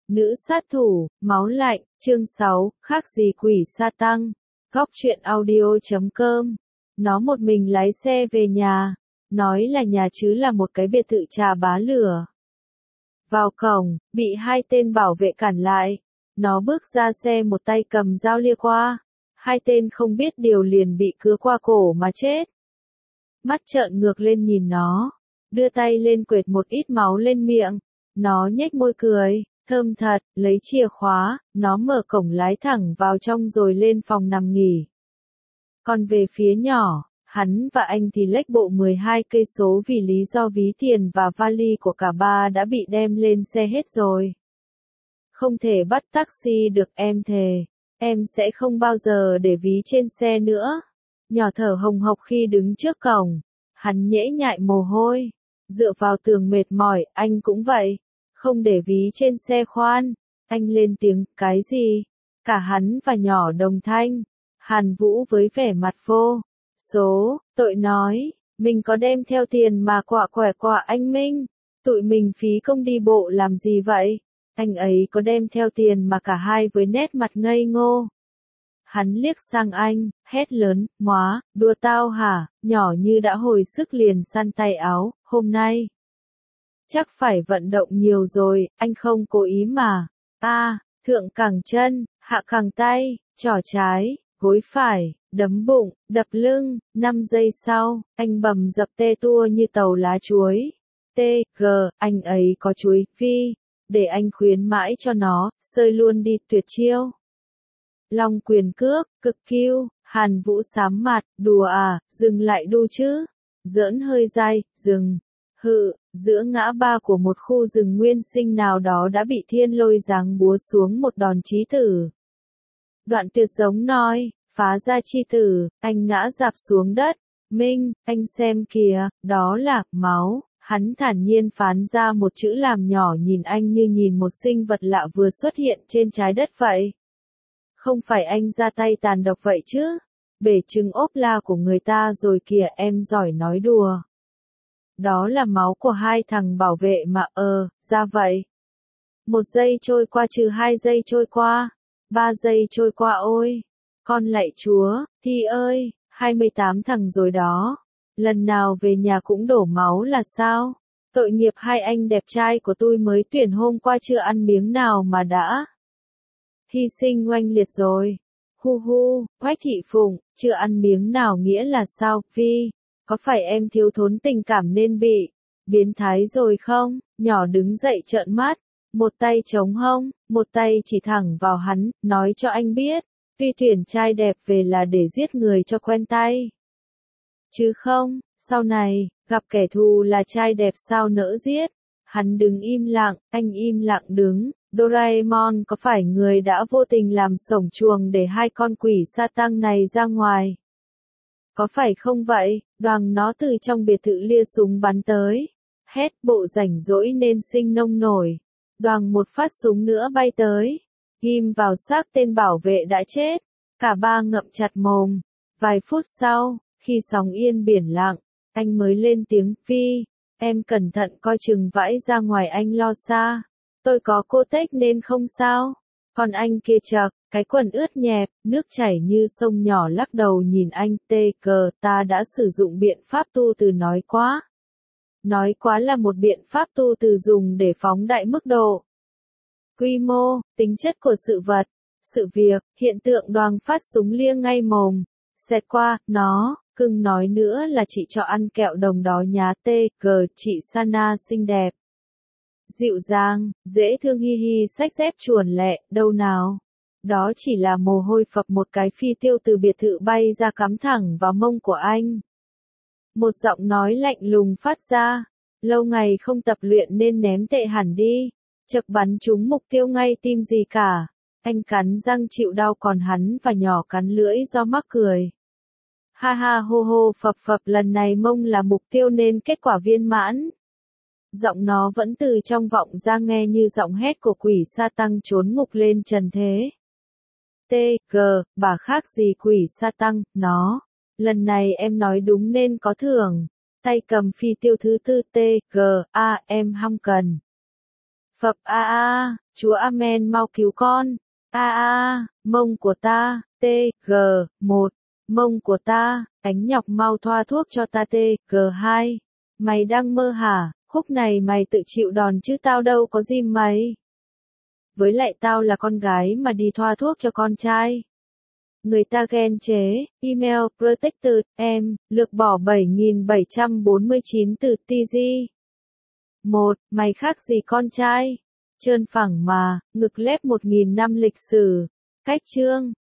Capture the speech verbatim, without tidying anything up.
Nữ sát thủ, máu lạnh, chương sáu, khác gì quỷ sa tăng. Góc truyện audio chấm com. Nó một mình lái xe về nhà. Nói là nhà chứ là một cái biệt thự trà bá lửa. Vào cổng, bị hai tên bảo vệ cản lại. Nó bước ra xe một tay cầm dao lia qua. Hai tên không biết điều liền bị cứa qua cổ mà chết. Mắt trợn ngược lên nhìn nó. Đưa tay lên quệt một ít máu lên miệng. Nó nhếch môi cười. Thơm thật, lấy chìa khóa, nó mở cổng lái thẳng vào trong rồi lên phòng nằm nghỉ. Còn về phía nhỏ, hắn và anh thì lách bộ mười hai cây số vì lý do ví tiền và vali của cả ba đã bị đem lên xe hết rồi. Không thể bắt taxi được, em thề, em sẽ không bao giờ để ví trên xe nữa. Nhỏ thở hồng hộc khi đứng trước cổng, hắn nhễ nhại mồ hôi, dựa vào tường mệt mỏi, anh cũng vậy. Không để ví trên xe khoan. Anh lên tiếng, cái gì? Cả hắn và nhỏ đồng thanh. Hàn Vũ với vẻ mặt vô số, tội nói, mình có đem theo tiền mà quạ quẻ quạ anh Minh. Tụi mình phí công đi bộ làm gì vậy? Anh ấy có đem theo tiền mà cả hai với nét mặt ngây ngô. Hắn liếc sang anh, hét lớn, móa, đùa tao hả? Nhỏ như đã hồi sức liền săn tay áo, hôm nay. Chắc phải vận động nhiều rồi, anh không cố ý mà. A, à, thượng cẳng chân, hạ cẳng tay, trỏ trái, gối phải, đấm bụng, đập lưng. Năm giây sau, anh bầm dập tê tua như tàu lá chuối. T, G, anh ấy có chuối, phi. Để anh khuyến mãi cho nó, sơi luôn đi tuyệt chiêu. Long quyền cước, cực kiêu, Hàn Vũ sám mặt, đùa à, dừng lại đu chứ. Giỡn hơi dai, dừng. Hự, giữa ngã ba của một khu rừng nguyên sinh nào đó đã bị thiên lôi giáng búa xuống một đòn chí tử. Đoạn tuyệt giống nói, phá ra chi tử, anh ngã rạp xuống đất. Minh, anh xem kìa, đó là máu. Hắn thản nhiên phán ra một chữ làm nhỏ nhìn anh như nhìn một sinh vật lạ vừa xuất hiện trên trái đất vậy. Không phải anh ra tay tàn độc vậy chứ? Bể trứng ốp la của người ta rồi kìa, em giỏi nói đùa. Đó là máu của hai thằng bảo vệ mà, ờ, ra vậy. Một giây trôi qua trừ hai giây trôi qua. Ba giây trôi qua ôi. Con lạy chúa, Thi ơi, hai mươi tám thằng rồi đó. Lần nào về nhà cũng đổ máu là sao? Tội nghiệp hai anh đẹp trai của tôi mới tuyển hôm qua chưa ăn miếng nào mà đã. Hy sinh oanh liệt rồi. Hu hu, Quách Thị Phụng, chưa ăn miếng nào nghĩa là sao, Vi? Có phải em thiếu thốn tình cảm nên bị biến thái rồi không? Nhỏ đứng dậy trợn mắt, một tay chống hông, một tay chỉ thẳng vào hắn, nói cho anh biết, tuy tuyển trai đẹp về là để giết người cho quen tay. Chứ không, sau này, gặp kẻ thù là trai đẹp sao nỡ giết. Hắn đứng im lặng, anh im lặng đứng. Doraemon có phải người đã vô tình làm sổng chuồng để hai con quỷ sa tăng này ra ngoài? Có phải không vậy? Đoàng nó từ trong biệt thự lia súng bắn tới. Hét, bộ rảnh rỗi nên sinh nông nổi. Đoàng một phát súng nữa bay tới. Ghim vào xác tên bảo vệ đã chết. Cả ba ngậm chặt mồm. Vài phút sau, khi sóng yên biển lặng, anh mới lên tiếng, Phi, em cẩn thận coi chừng vãi ra ngoài, anh lo xa. Tôi có cô tếch nên không sao. Còn anh kia chật, cái quần ướt nhẹp, nước chảy như sông nhỏ lắc đầu nhìn anh, tê cờ, ta đã sử dụng biện pháp tu từ nói quá. Nói quá là một biện pháp tu từ dùng để phóng đại mức độ. Quy mô, tính chất của sự vật, sự việc, hiện tượng. Đoàng phát súng liêng ngay mồm. Xẹt qua, nó, cưng nói nữa là chị cho ăn kẹo đồng đó nhá, tê cờ, chị Sana xinh đẹp. Dịu dàng, dễ thương, hi hi, xách dép chuồn lẹ, đâu nào. Đó chỉ là mồ hôi phập một cái phi tiêu từ biệt thự bay ra cắm thẳng vào mông của anh. Một giọng nói lạnh lùng phát ra. Lâu ngày không tập luyện nên ném tệ hẳn đi. Chực bắn trúng mục tiêu ngay tim gì cả. Anh cắn răng chịu đau còn hắn và nhỏ cắn lưỡi do mắc cười. Ha ha hô hô phập phập, lần này mông là mục tiêu nên kết quả viên mãn. Giọng nó vẫn từ trong vọng ra nghe như giọng hét của quỷ sa tăng trốn ngục lên trần thế. T, G, bà khác gì quỷ sa tăng, nó. Lần này em nói đúng nên có thưởng. Tay cầm phi tiêu thứ tư, T, G, A, em hăm cần. Phập a a, Chúa Amen mau cứu con. A a, mông của ta, T, G, một, mông của ta, Ánh Nhọc mau thoa thuốc cho ta T, G hai. Mày đang mơ hả, khúc này mày tự chịu đòn chứ tao đâu có ghim mày. Với lại tao là con gái mà đi thoa thuốc cho con trai. Người ta ghen chế, email, protected, em, lược bỏ bảy nghìn bảy trăm bốn mươi chín từ tê giê. một. Mày khác gì con trai? Trơn phẳng mà, ngực lép một nghìn năm lịch sử. Cách chương.